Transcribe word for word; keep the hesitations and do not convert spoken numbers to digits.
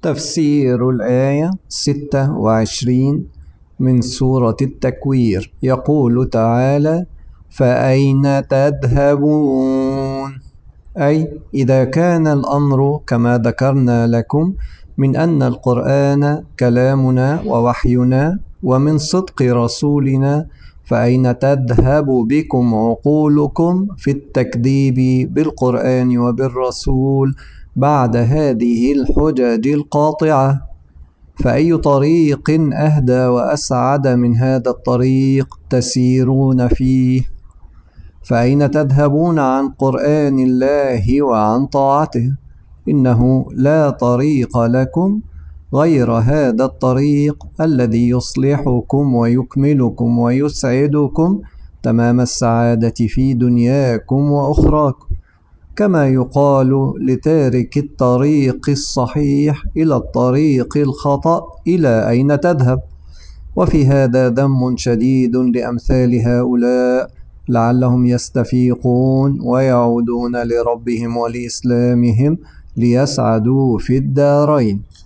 تفسير الآية ستة وعشرين من سورة التكوير. يقول تعالى: فأين تذهبون؟ أي إذا كان الأمر كما ذكرنا لكم من أن القرآن كلامنا ووحينا ومن صدق رسولنا، فأين تذهب بكم عقولكم في التكذيب بالقرآن وبالرسول بعد هذه الحجج القاطعة؟ فأي طريق أهدى وأسعد من هذا الطريق تسيرون فيه؟ فأين تذهبون عن قرآن الله وعن طاعته؟ إنه لا طريق لكم غير هذا الطريق الذي يصلحكم ويكملكم ويسعدكم تمام السعادة في دنياكم وأخراكم، كما يقال لتارك الطريق الصحيح إلى الطريق الخطأ: إلى أين تذهب؟ وفي هذا ذم شديد لأمثال هؤلاء لعلهم يستفيقون ويعودون لربهم ولإسلامهم ليسعدوا في الدارين.